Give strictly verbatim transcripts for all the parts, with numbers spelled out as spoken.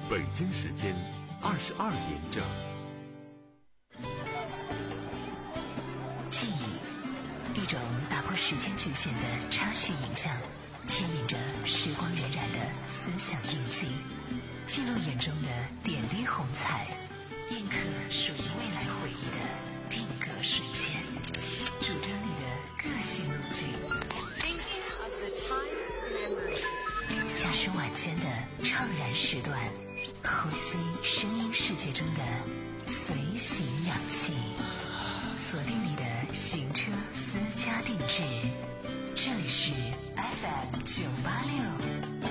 北京时间二十二点整。 记忆，一种打破时间局限的插叙影像，牵引着时光荏苒的思想印记，记录眼中的点滴红彩，印刻属于未来回忆的定格瞬间，主张你的个性路径。驾驶晚间的怅然时段，呼吸声音世界中的随行氧气，锁定你的行车私家定制，这里是 F M 九八六。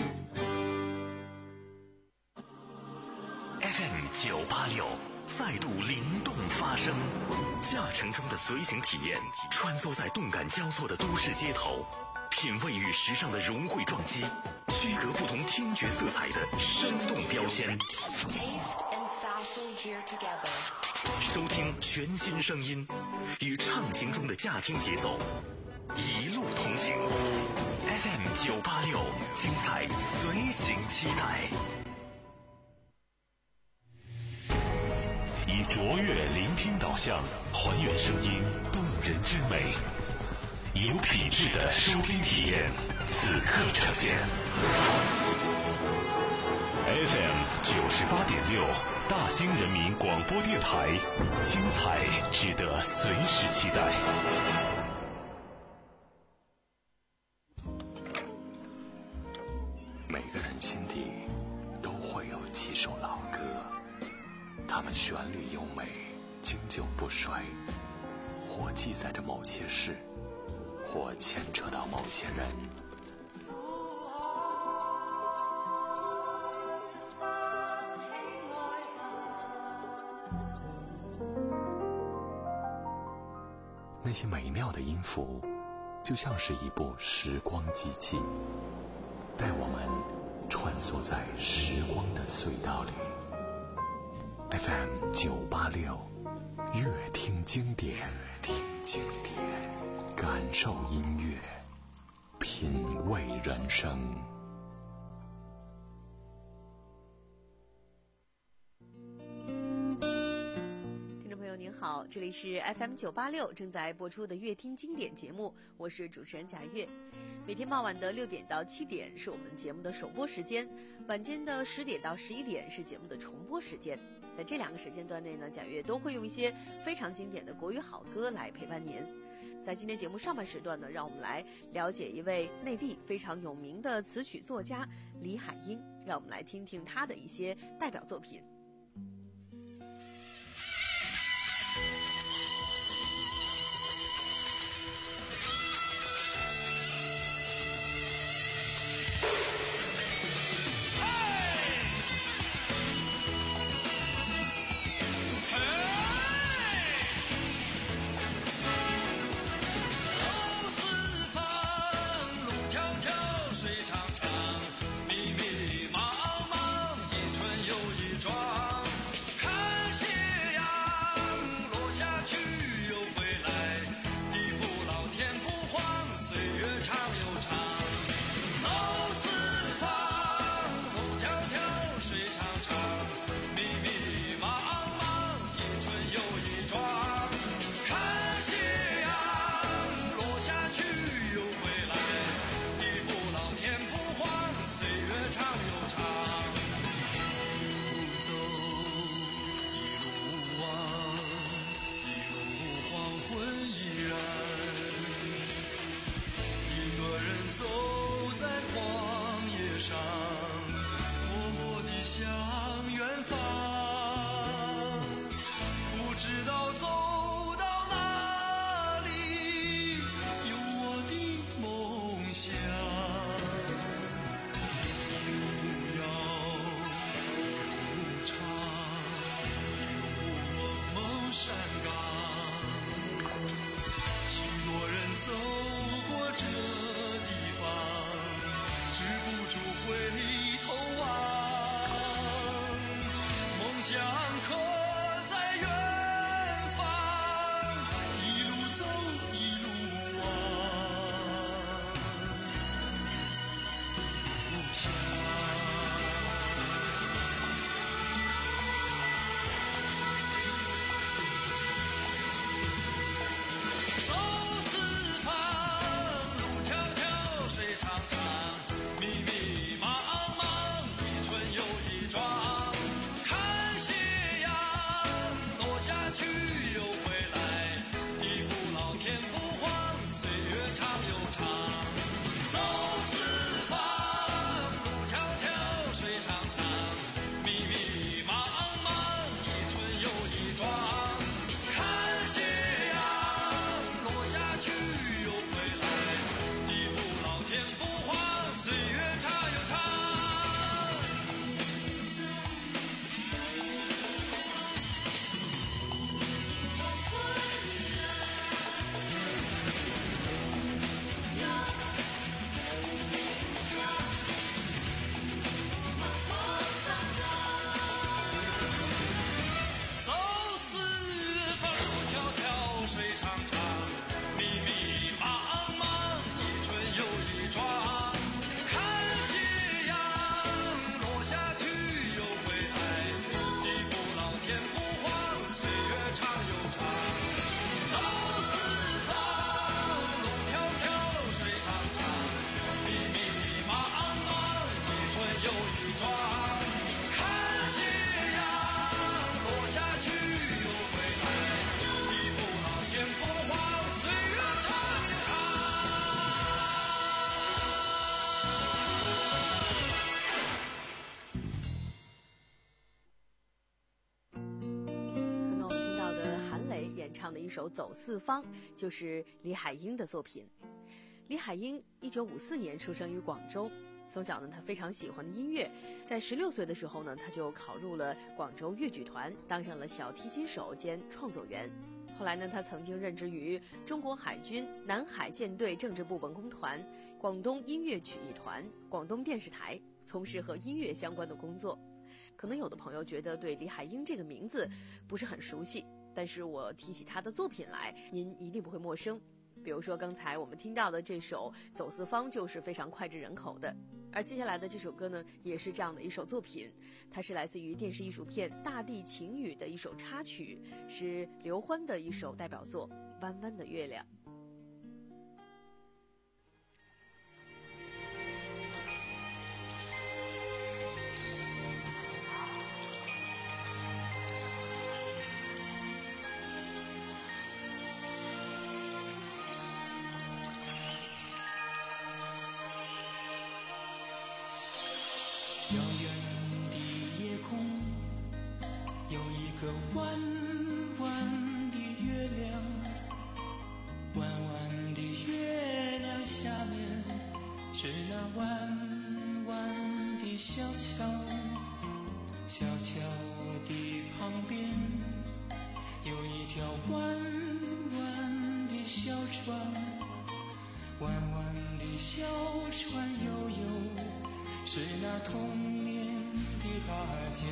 F M 九八六再度灵动发声，驾乘中的随行体验，穿梭在动感交错的都市街头，品味与时尚的融汇撞击，区隔不同听觉色彩的生动标签。收听全新声音，与畅行中的驾听节奏，一路同行。F M 九八六，精彩随行期待。 以卓越聆听导向，还原声音动人之美，有品质的收听体验，此刻呈现。F M 九十八点六，大兴人民广播电台，精彩值得随时期待。 每个人心底都会有几首老歌，它们旋律优美，经久不衰，或记载着某些事，或牵扯到某些人。那些美妙的音符，就像是一部时光机器，带我们穿梭在时光的隧道里。F M 九八六，乐听经典，乐听经典，感受音乐，品味人生。 您好，这里是 F M 九八六正在播出的乐听经典节目，我是主持人贾月。每天傍晚的六点到七点是我们节目的首播时间，晚间的十点到十一点是节目的重播时间。在这两个时间段内呢，贾月都会用一些非常经典的国语好歌来陪伴您。在今天节目上半时段呢，让我们来了解一位内地非常有名的词曲作家李海英，让我们来听听他的一些代表作品。 水长长，密密麻麻，一春又一转。 唱的一首《走四方》就是李海英的作品。李海英一九五四年出生于广州，从小呢，他非常喜欢音乐，在十六岁的时候呢，他就考入了广州粤剧团，当上了小提琴手兼创作员。后来呢，他曾经任职于中国海军南海舰队政治部文工团、广东音乐曲艺团、广东电视台，从事和音乐相关的工作。可能有的朋友觉得对李海英这个名字不是很熟悉，但是我提起他的作品来，您一定不会陌生。比如说刚才我们听到的这首《走四方》就是非常脍炙人口的，而接下来的这首歌呢，也是这样的一首作品，它是来自于电视艺术片《大地情语》的一首插曲，是刘欢的一首代表作《弯弯的月亮》。 遥远的夜空有一个弯弯的月亮，弯弯的月亮下面是那弯弯的小桥，小桥的旁边有一条弯弯的小船，弯弯的小船悠悠是那童年的芭蕉。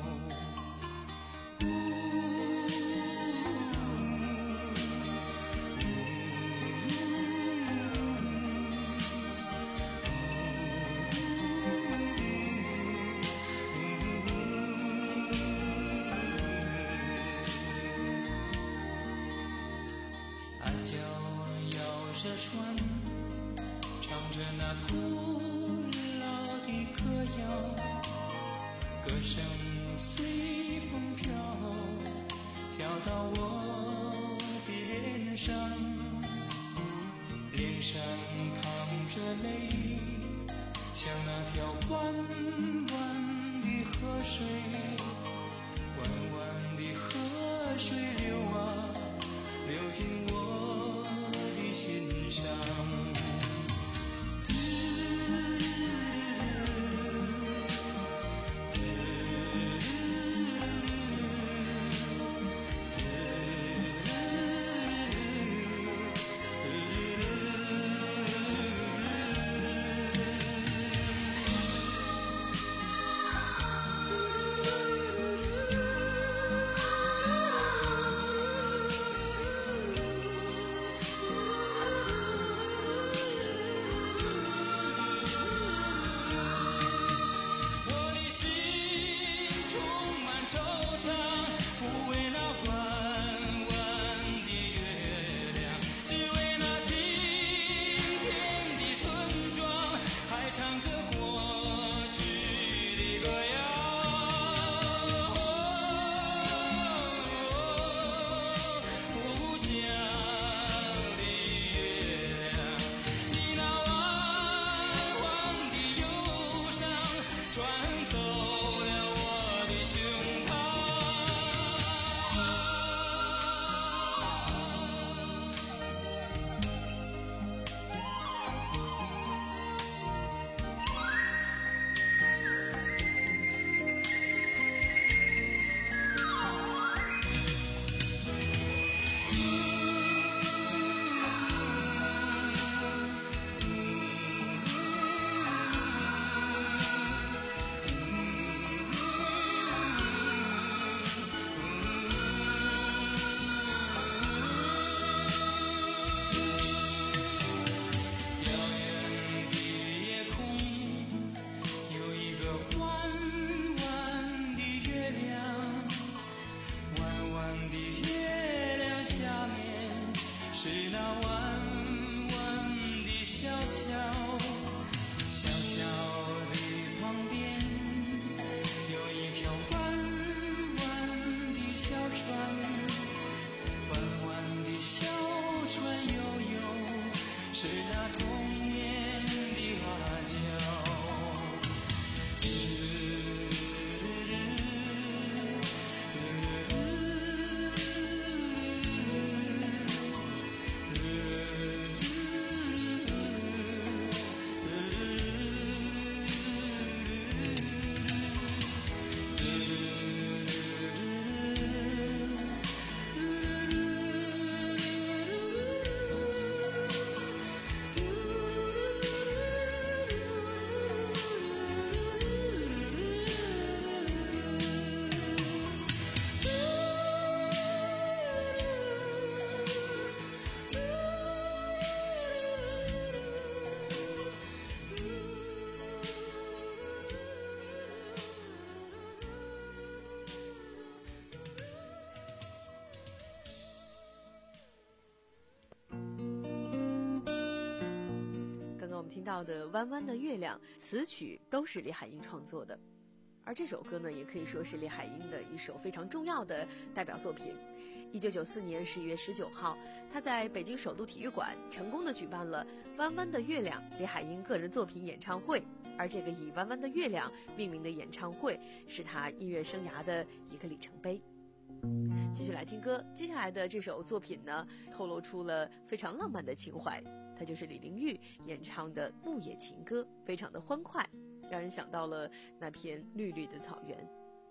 俺脚摇着船，唱着那古老的歌谣，歌声随风飘，飘到我的脸上，脸上淌着泪，像那条弯弯的河水，弯弯的河水流啊流进我的心上。 听到的《弯弯的月亮》，词曲都是李海英创作的。而这首歌呢，也可以说是李海英的一首非常重要的代表作品。一九九四年十一月十九号，他在北京首都体育馆成功的举办了《弯弯的月亮》李海英个人作品演唱会。而这个以《弯弯的月亮》命名的演唱会，是他音乐生涯的一个里程碑。继续来听歌，接下来的这首作品呢，透露出了非常浪漫的情怀，它就是李玲玉演唱的《牧野情歌》，非常的欢快，让人想到了那片绿绿的草原。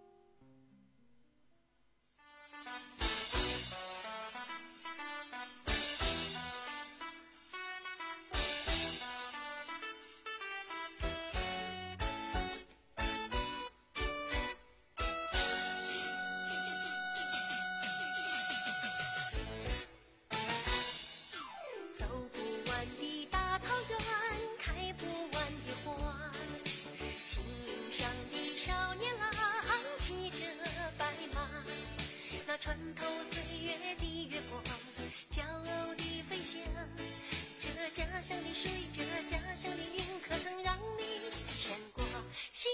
穿透岁月的月光，骄傲地飞翔。这家乡的水，这家乡的云，可曾让你牵挂？夕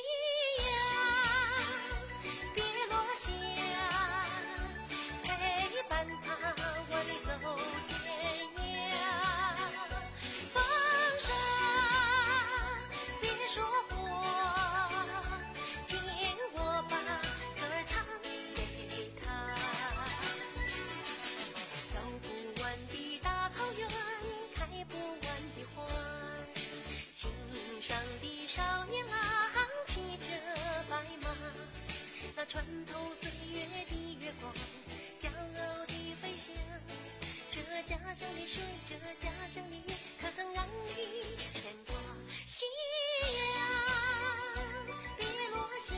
阳别落下，陪伴他万里走天涯。风声别说话，听我把歌儿唱给他。走不完的大草原，开不完的花，心上的少年郎骑着白马，那穿透岁月的月光，骄傲地飞翔。这家乡的水，这家乡的云，可曾让你牵挂？夕阳别落下，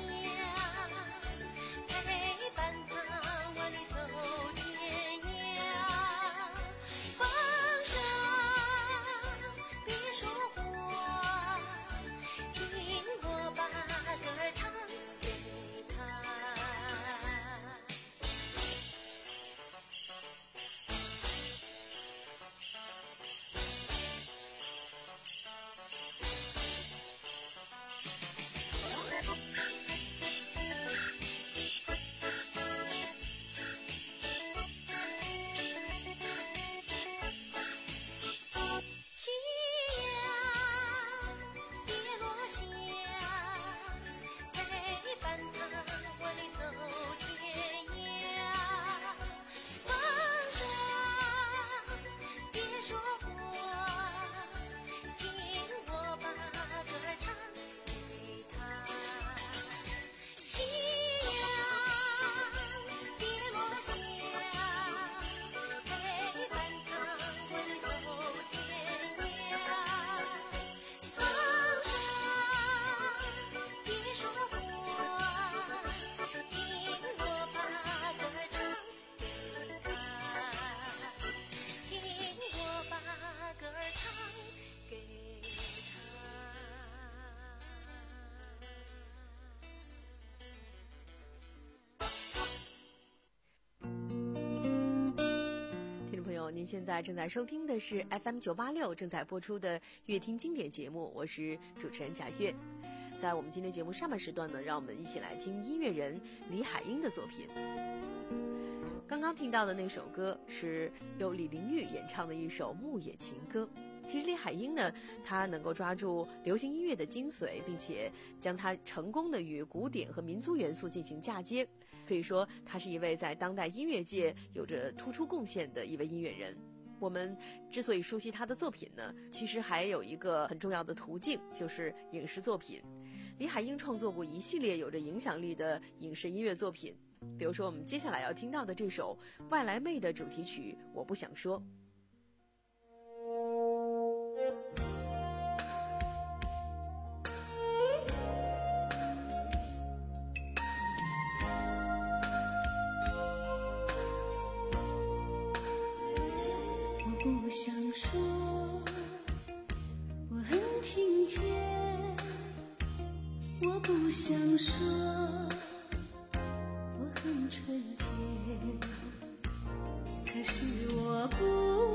陪伴他万里走天涯。风声别说话，听我把歌儿唱给他。夕阳别落下，陪伴他万里走天涯。风声别说话，听我把歌儿唱给他。夕阳别落下，陪伴他万里走天涯。风声别说话，听我把歌儿唱给他，听我把歌儿唱给听众朋友，您现在正在收听的是 F M 九八六正在播出的乐听经典节目，我是主持人贾月。在我们今天节目上半时段呢，让我们一起来听音乐人李海英的作品。刚刚听到的那首歌是由李玲玉演唱的一首《牧野情歌》。其实李海英呢，她能够抓住流行音乐的精髓，并且将它成功的与古典和民族元素进行嫁接，可以说她是一位在当代音乐界有着突出贡献的一位音乐人。我们之所以熟悉她的作品呢，其实还有一个很重要的途径，就是影视作品。李海英创作过一系列有着影响力的影视音乐作品，比如说我们接下来要听到的这首《外来妹》的主题曲《我不想说》。 我不想说，我很亲切。我不想说，我很纯洁。可是我不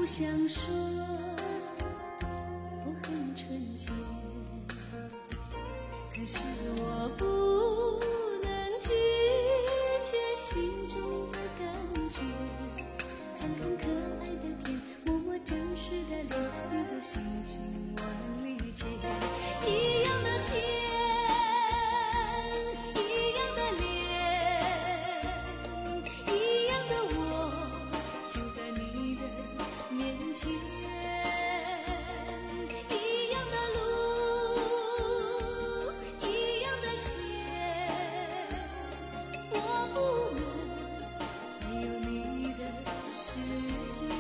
想说我很纯洁，可是我不能拒绝心中的感觉。看看可爱的天，摸摸真实的脸，你的心情我理解。一样的天，一样的脸，一样的我，就在你的面前。一样的路，一样的线，我不能没有你的世界。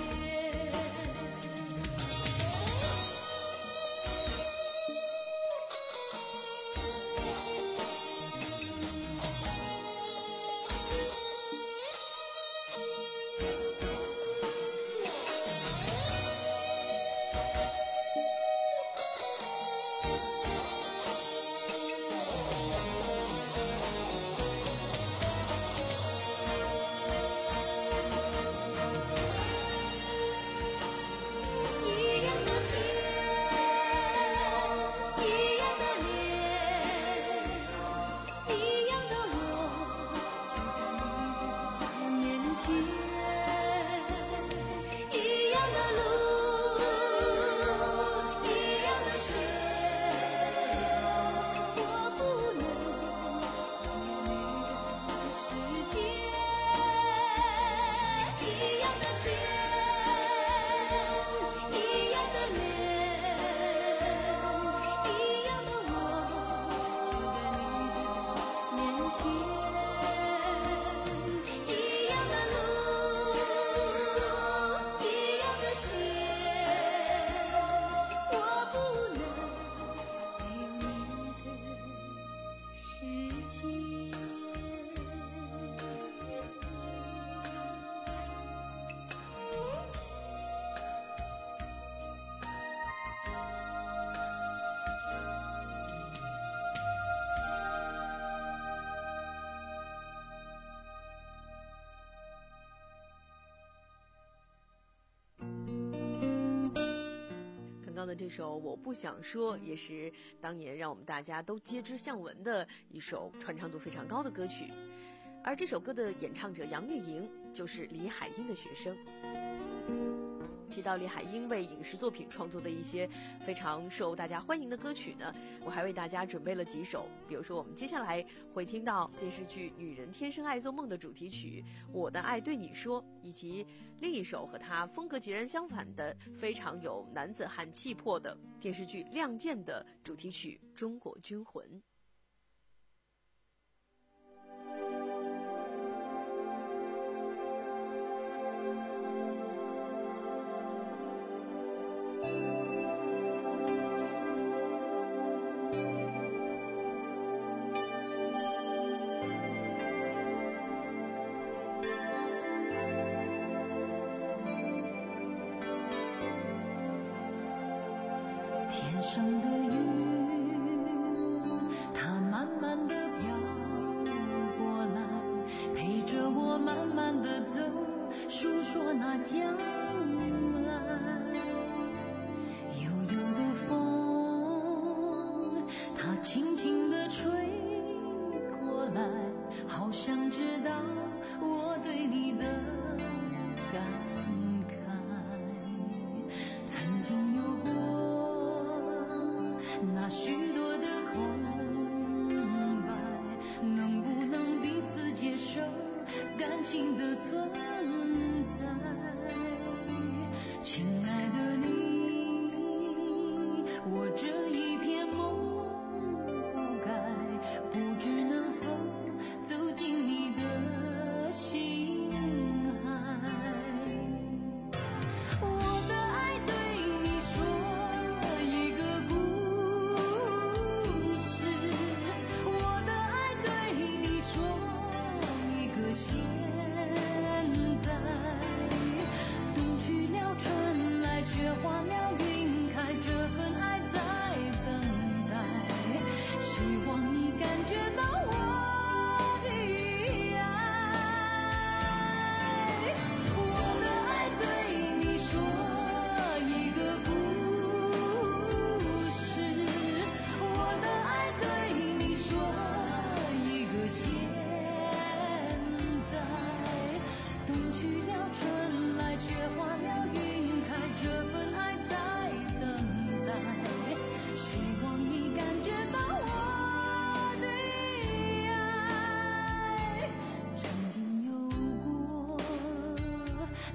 的这首我不想说，也是当年让我们大家都皆知巷闻的一首传唱度非常高的歌曲。而这首歌的演唱者杨钰莹就是李海英的学生。提到李海英为影视作品创作的一些非常受大家欢迎的歌曲呢，我还为大家准备了几首，比如说我们接下来会听到电视剧《女人天生爱做梦》的主题曲《我的爱对你说》，以及另一首和它风格截然相反的非常有男子汉气魄的电视剧《亮剑》的主题曲《中国军魂》。 天上的云，它慢慢地飘过来，陪着我慢慢地走，诉说那将来。悠悠的风，它轻轻地吹过来，好像知道我对你的感慨。曾经有过那许多的空白，能不能彼此接受感情的存在？亲爱的你，我这一片梦不该，不知能否走进你的心海。我的爱对你说一个故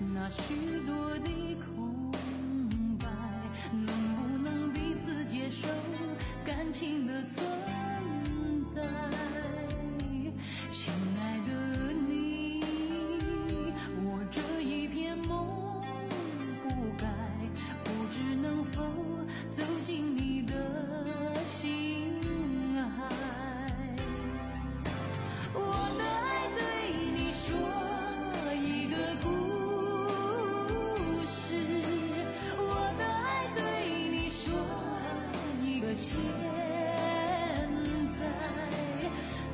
那许多的空白，能不能彼此接受感情的存在？亲爱的你，我这一片梦不该，不知能否走进你的心海。我的爱对你说一个故事，我的爱对你说一个现在，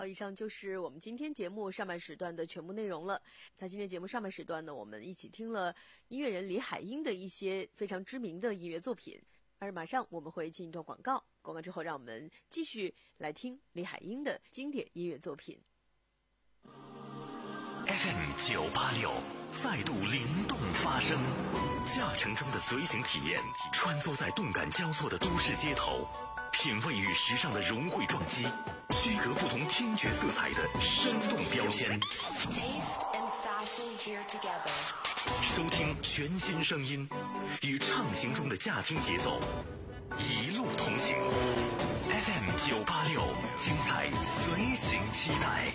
好，以上就是我们今天节目上半时段的全部内容了。在今天节目上半时段呢，我们一起听了音乐人李海英的一些非常知名的音乐作品。而马上我们会进一段广告，广告之后让我们继续来听李海英的经典音乐作品。 F M 九八六再度灵动发声，驾乘中的随行体验，穿梭在动感交错的都市街头，品味与时尚的融汇撞击，区隔不同听觉色彩的生动标签。收听全新声音，与畅行中的驾听节奏，一路同行。F M 九八六，精彩随行期待。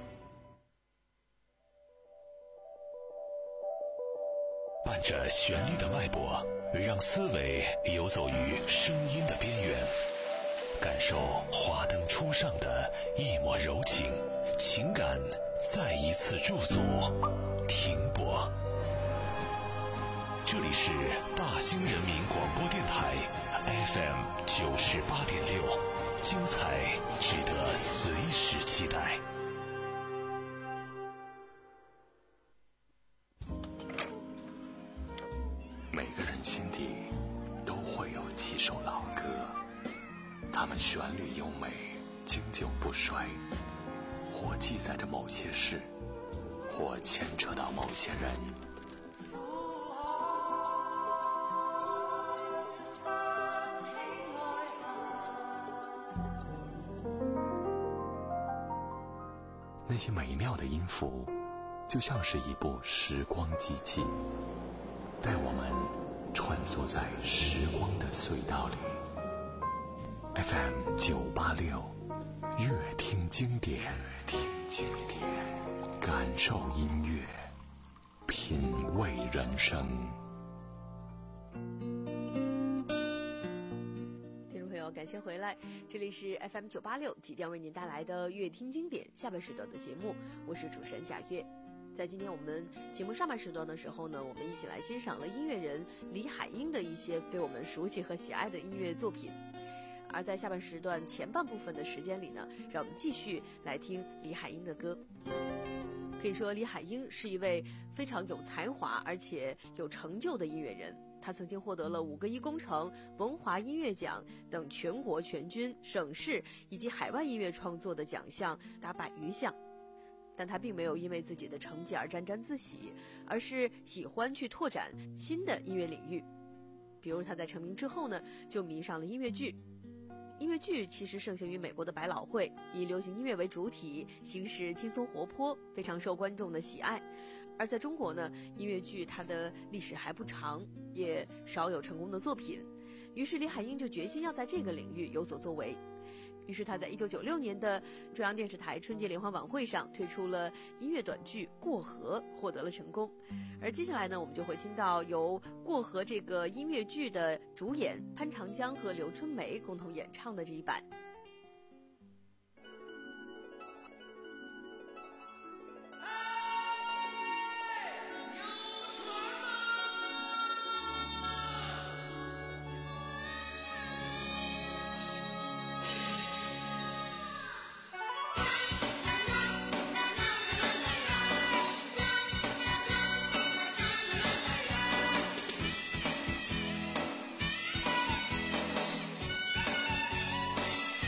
伴着旋律的脉搏，让思维游走于声音的边缘，感受华灯初上的一抹柔情，情感再一次驻足停泊。这里是大兴人民广播电台 F M 九十八点六，精彩值得随时期待。 每个人心底都会有几首老歌，它们旋律优美，经久不衰，或记载着某些事，或牵扯到某些人。那些美妙的音符，就像是一部时光机器，带我们穿梭在时光的隧道里。 F M 九八六，乐听经典，听经典，感受音乐，品味人生。 听众朋友，感谢回来，这里是 F M 九八六即将为您带来的乐听经典下半时段的节目，我是主持人贾月。在今天我们节目上半时段的时候呢，我们一起来欣赏了音乐人李海英的一些被我们熟悉和喜爱的音乐作品。而在下半时段前半部分的时间里呢，让我们继续来听李海英的歌。可以说李海英是一位非常有才华而且有成就的音乐人，他曾经获得了五个一工程、文华音乐奖等全国全军、省市以及海外音乐创作的奖项达百余项。但他并没有因为自己的成绩而沾沾自喜，而是喜欢去拓展新的音乐领域。比如他在成名之后呢，就迷上了音乐剧。音乐剧其实盛行于美国的百老汇，以流行音乐为主体，形式轻松活泼，非常受观众的喜爱。而在中国呢，音乐剧它的历史还不长，也少有成功的作品。于是李海英就决心要在这个领域有所作为。于是他在一九九六年的中央电视台春节联欢晚会上推出了音乐短剧《过河》，获得了成功。而接下来呢，我们就会听到由《过河》这个音乐剧的主演潘长江和刘春梅共同演唱的这一版。 啊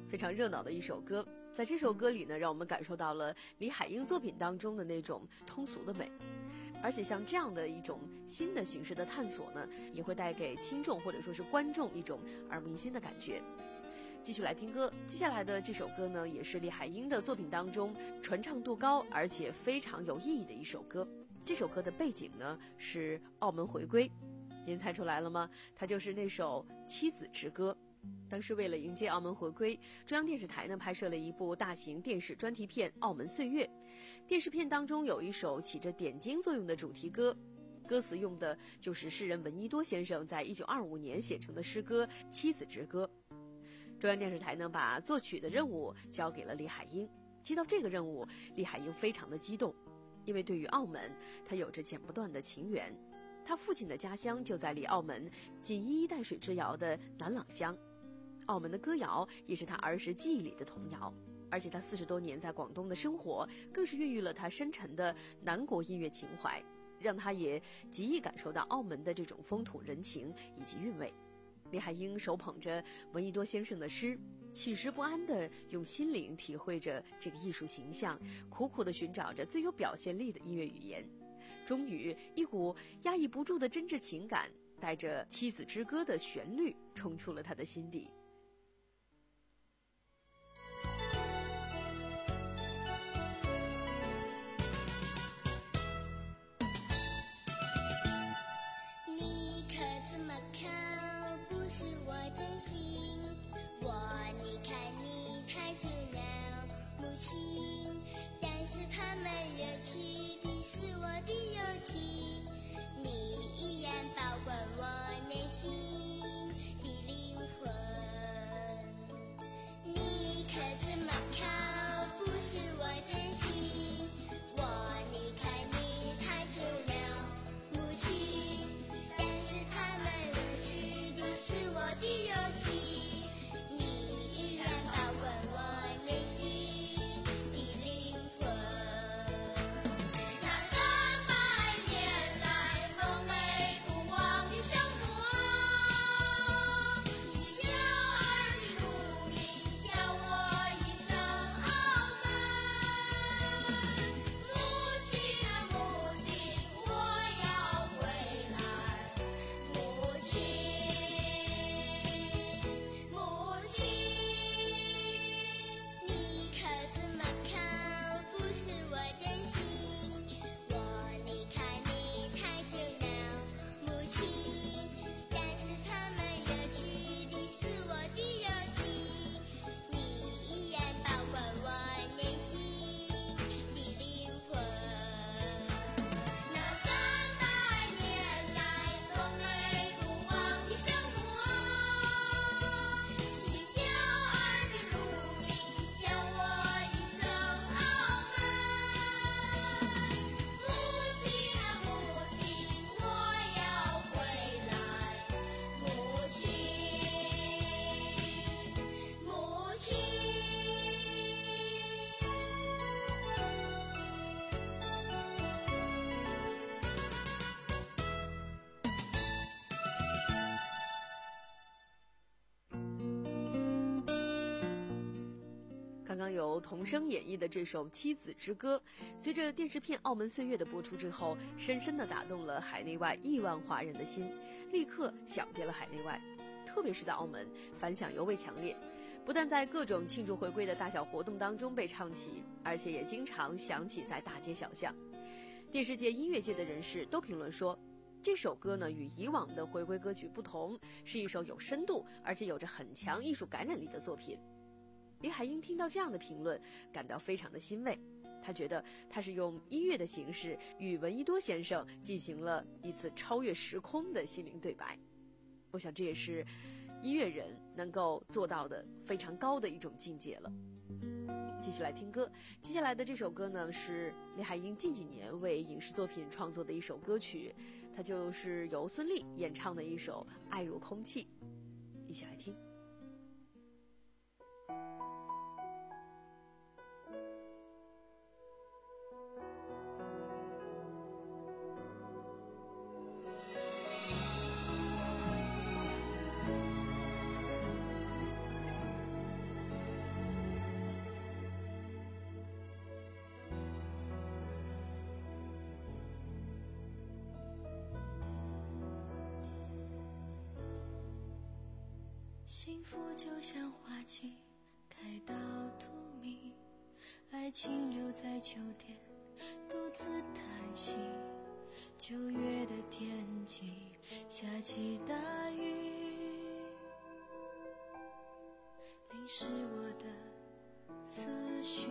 非常热闹的一首歌。在这首歌里呢，让我们感受到了李海英作品当中的那种通俗的美，而且像这样的一种新的形式的探索呢，也会带给听众或者说是观众一种耳目一新的感觉。继续来听歌，接下来的这首歌呢，也是李海英的作品当中传唱度高而且非常有意义的一首歌。这首歌的背景呢是澳门回归，您猜出来了吗？它就是那首《妻子之歌》。当时为了迎接澳门回归，中央电视台呢拍摄了一部大型电视专题片《澳门岁月》。电视片当中有一首起着点睛作用的主题歌，歌词用的就是诗人闻一多先生在一九二五年写成的诗歌《妻子之歌》。中央电视台呢把作曲的任务交给了李海英。接到这个任务，李海英非常的激动，因为对于澳门，他有着剪不断的情缘。他父亲的家乡就在离澳门仅一衣带水之遥的南朗乡，澳门的歌谣也是他儿时记忆里的童谣，而且他四十多年在广东的生活，更是孕育了他深沉的南国音乐情怀，让他也极易感受到澳门的这种风土人情以及韵味。李海英手捧着闻一多先生的诗，寝食不安地用心灵体会着这个艺术形象，苦苦地寻找着最有表现力的音乐语言。终于，一股压抑不住的真挚情感，带着《妻子之歌》的旋律冲出了他的心底。 你可这么看，不是我真心。我你看你太久了，母亲，但是他们也去的是我的友情。你依然保管我内心的灵魂。你可这么看，不是我真心。我你看你太久了，母亲，但是他们流去的是我的友情。你依然保管我内心的灵魂。那三百年来梦寐不忘的生活，是骄儿的乳名叫我一声澳门。母亲啊母亲，我要回来。母亲，母亲，你可这么看，不是我真心。我你看你太久了，母亲，但是他们远去的是我的友情。你依然保管我内心的灵魂。那三百年来梦寐不忘的生活，是骄儿的乳名叫我一声澳门。母亲啊母亲，我要回来。母亲，母亲。 刚刚由童声演绎的这首《妻子之歌》，随着电视片《澳门岁月》的播出之后，深深地打动了海内外亿万华人的心，立刻响遍了海内外。特别是在澳门，反响尤为强烈，不但在各种庆祝回归的大小活动当中被唱起，而且也经常响起在大街小巷。电视界、音乐界的人士都评论说，这首歌呢与以往的回归歌曲不同，是一首有深度而且有着很强艺术感染力的作品。李海英听到这样的评论，感到非常的欣慰。他觉得他是用音乐的形式与闻一多先生进行了一次超越时空的心灵对白。我想这也是音乐人能够做到的非常高的一种境界了。继续来听歌，接下来的这首歌呢是李海英近几年为影视作品创作的一首歌曲，它就是由孙俪演唱的一首《爱如空气》，一起来听。 幸福就像花季开到荼蘼，爱情留在秋天独自叹息。九月的天气下起大雨，淋湿我的思绪。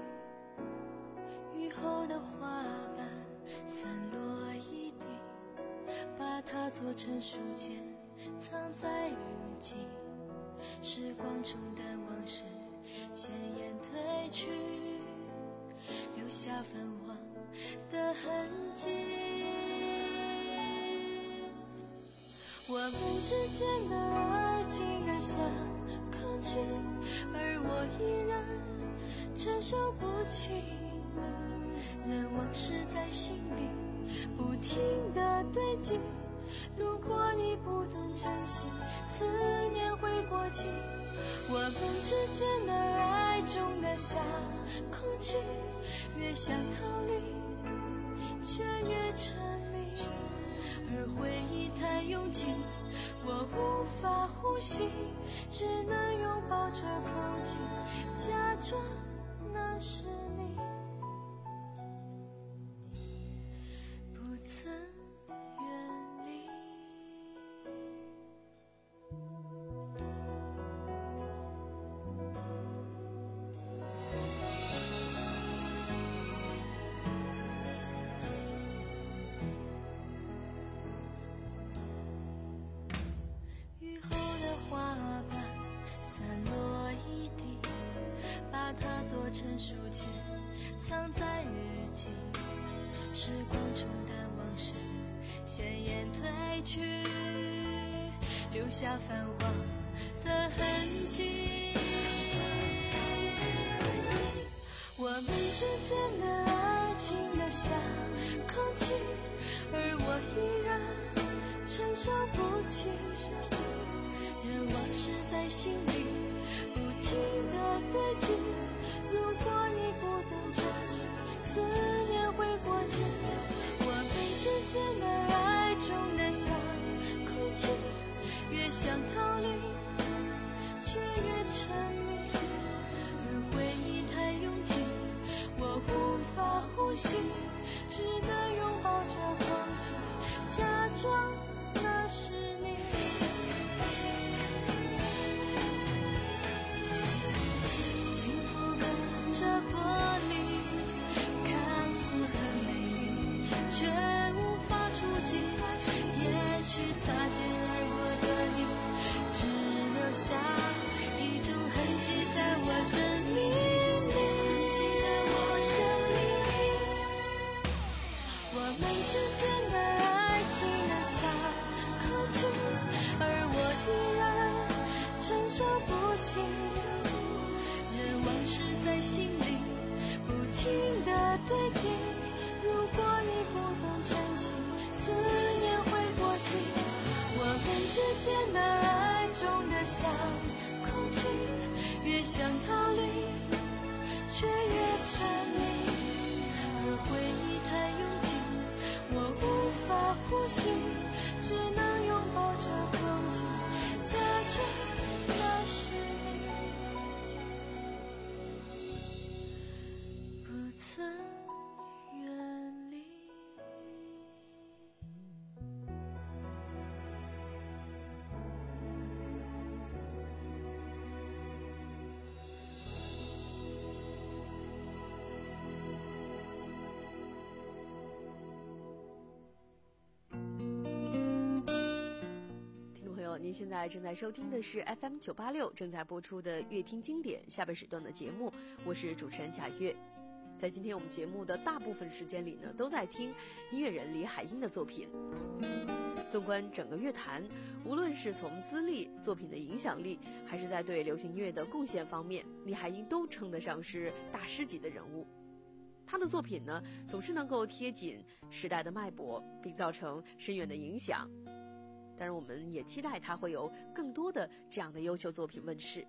雨后的花瓣散落一地，把它做成书签藏在日记。时光冲淡往事，鲜艳褪去，留下泛黄的痕迹。我们之间的爱情的像空气，而我依然承受不起。任往事在心里不停地堆积，如果你不懂珍惜，思念会过期。我们之间的爱重得像空气，越想逃离却越沉迷，而回忆太拥挤，我无法呼吸，只能拥抱着空气，假装那是你，不曾远离。雨后的花瓣散落一地，把它做成书签藏在日记。时光冲淡往事，鲜艳褪去，留下泛黄的痕迹。我们之间的爱情的像空气，而我依然承受不起。任往事在心里不停地堆积，如果你不懂珍惜，思念会过期。我们之间的爱重得像空气，越想逃离却越沉迷，而回忆太拥挤，我无法呼吸，只能拥抱着空气，假装那是你。幸福隔着玻璃，看似很美丽，却无法触及。也许擦肩而过的你，只留下一种痕迹在我生命里。我们之间的爱情的像空气，而我依然承受不起。任往事在心里不停地堆积，如果你不懂珍惜，思念会过期。我们之间的爱重得像空气，越想逃离却越沉迷，而回忆太拥挤，我无法呼吸，只能拥抱着空气，假装那是你，不曾远离。 您现在正在收听的是 F M 九八六正在播出的乐听经典下半时段的节目，我是主持人贾月。在今天我们节目的大部分时间里呢，都在听音乐人李海英的作品。纵观整个乐坛，无论是从资历、作品的影响力，还是在对流行音乐的贡献方面，李海英都称得上是大师级的人物。他的作品呢，总是能够贴紧时代的脉搏，并造成深远的影响。当然我们也期待他会有更多的这样的优秀作品问世。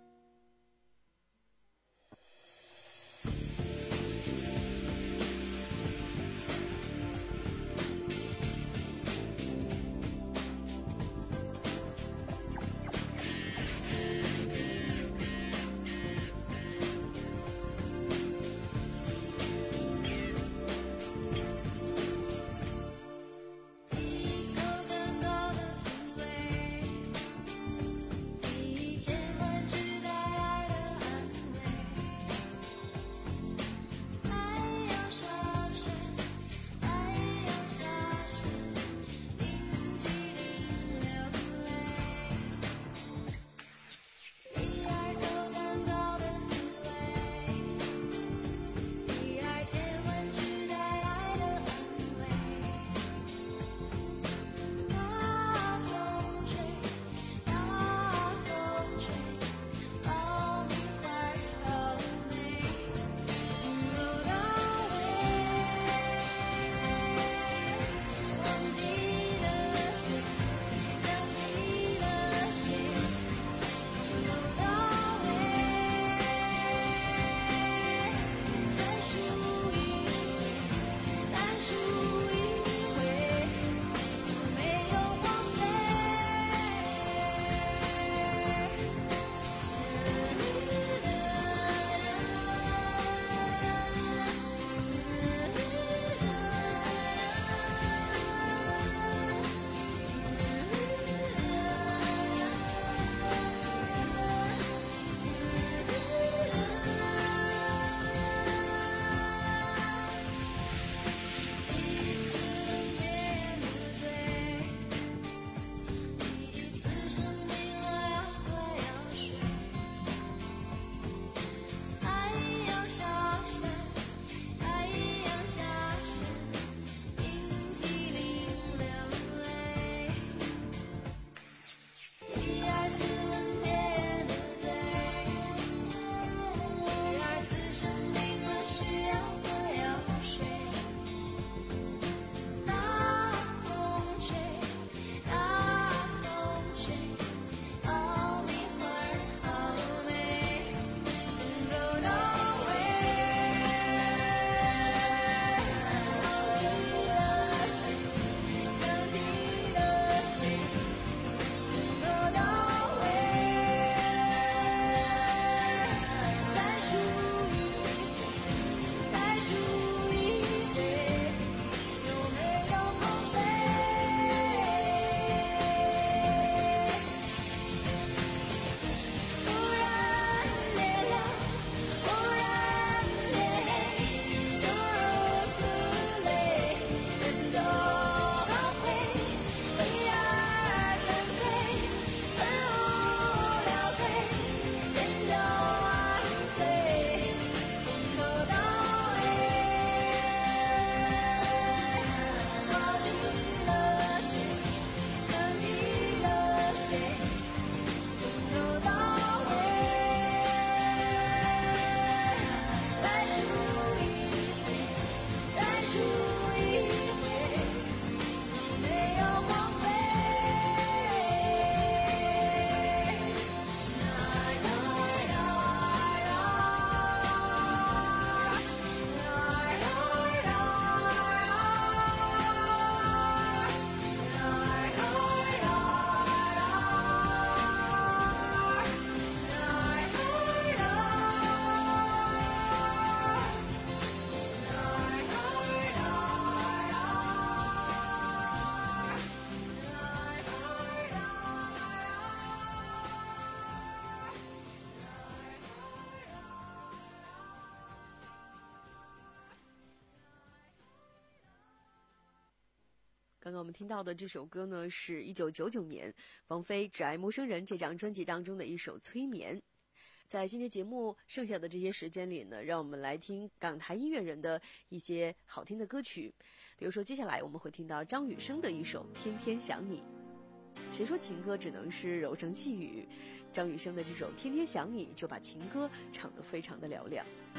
刚刚我们听到的这首歌呢，是一九九九年王菲《只爱陌生人》这张专辑当中的一首《催眠》。在今天节目剩下的这些时间里呢，让我们来听港台音乐人的一些好听的歌曲。比如说接下来我们会听到张雨生的一首《天天想你》。谁说情歌只能是柔声细语？张雨生的这首《天天想你》就把情歌唱得非常的嘹亮。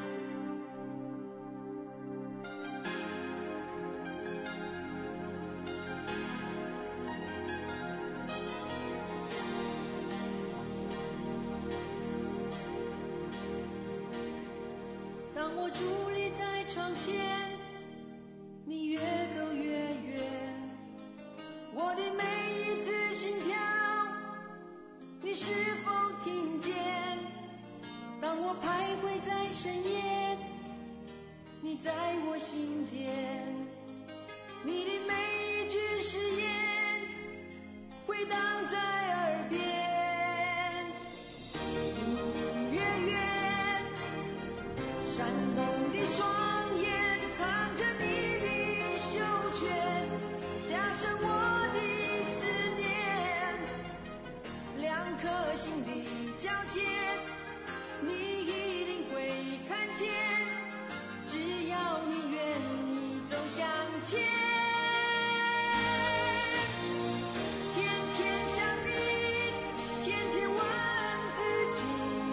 当我伫立在窗前，你越走越远，我的每一次心跳，你是否听见？当我徘徊在深夜，你在我心间，你的每一句誓言回荡在耳边，隐隐约约闪动的双眼藏着你的袖圈，加深我的思念，两颗心的交界，你一定会看见，只要你愿意走向前。天天想你，天天问自己，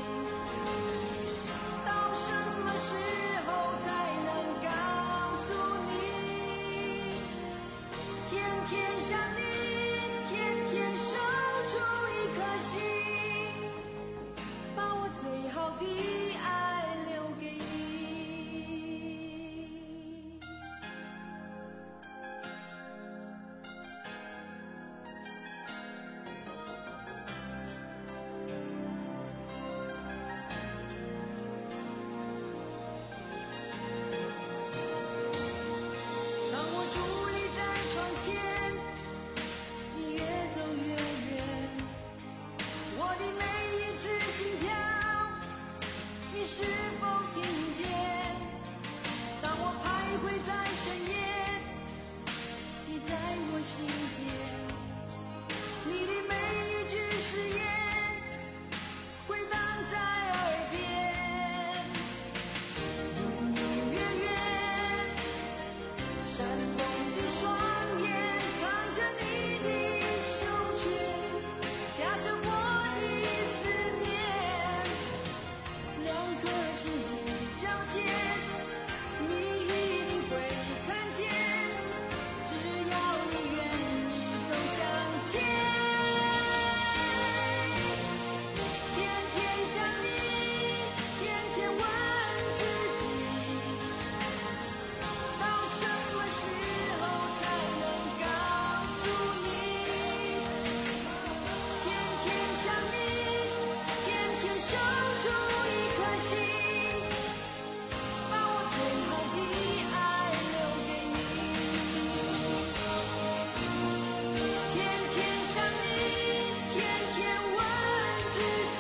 到什么时候才能告诉你？天天想你，天天守住一颗心，把我最好的爱留给你。当我伫立在窗前，你越走越远，我的每一次心跳，你是否听见？当我徘徊在深夜，你在我心间，你的每一句誓言回荡在耳边，隐隐约约闪动的双眼藏着你的袖圈，加深我的思念，两颗心的交界，你一定会看见，只要你愿意走向前。天天想你，天天问自己，到什么时候才能告诉你？天天想你，天天守住一颗心，把我最好的爱留给你。天天想你，天天问自己，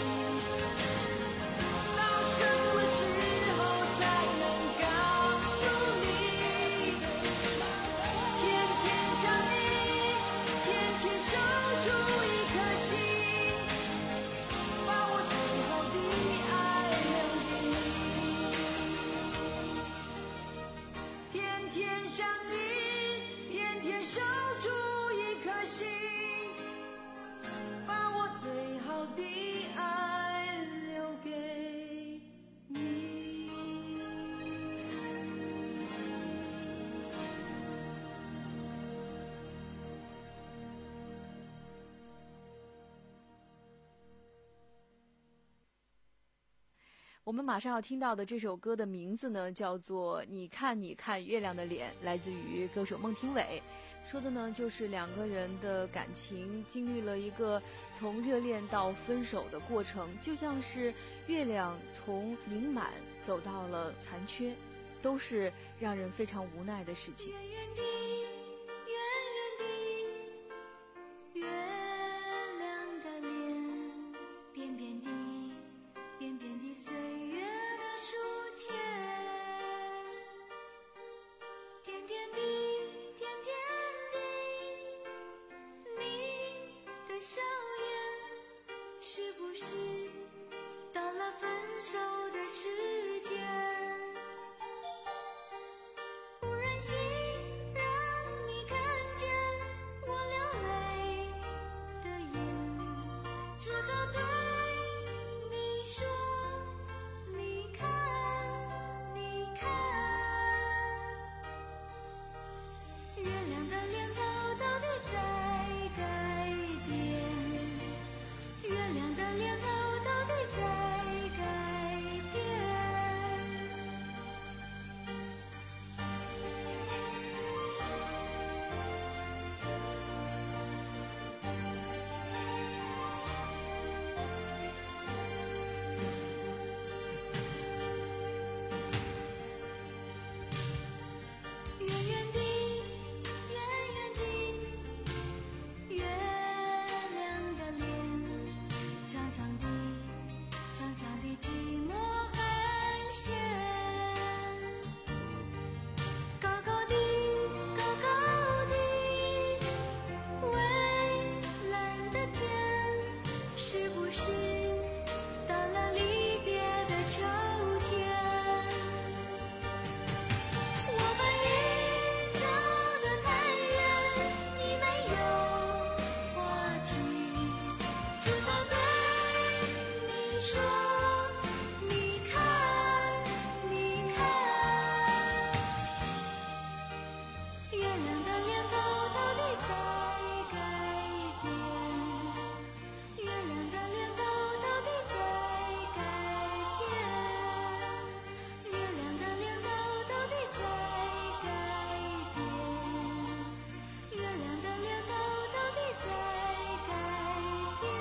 到什么时候才能告诉你？天天想你，天天守住一颗心，把我最好的爱留给你。天天想你，天天守住一颗心，把我最好的爱留给你。 我们马上要听到的这首歌的名字呢，叫做《你看你看月亮的脸》，来自于歌手孟庭苇。说的呢，就是两个人的感情经历了一个从热恋到分手的过程，就像是月亮从盈满走到了残缺，都是让人非常无奈的事情。 远远的，远远的，月亮的脸，扁扁的，扁扁的岁月的书签，点点的，点点的。 家的寂寞很咸。高高的，高高的，蔚蓝的天，是不是到了离别的秋天？我们已走得太远，你没有话题，只好对你说，你看，你看，月亮的脸偷偷地在改变，月亮的脸偷偷地在改变，月亮的脸偷偷地在改变，月亮的脸偷偷地在改变。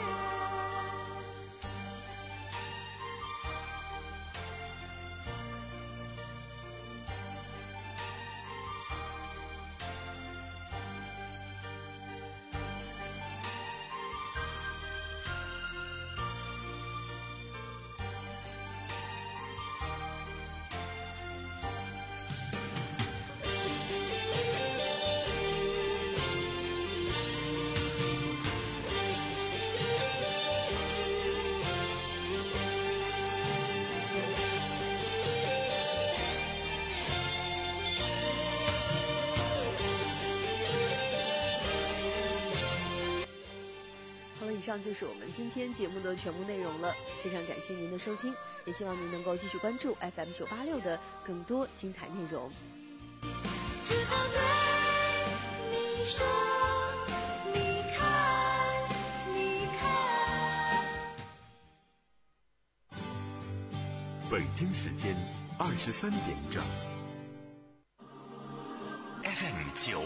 好了，以上就是我们今天节目的全部内容了，非常感谢您的收听，也希望您能够继续关注 F M 九八六的更多精彩内容。 只好对你说，你看，你看。 北京时间二十三点整。 F M 九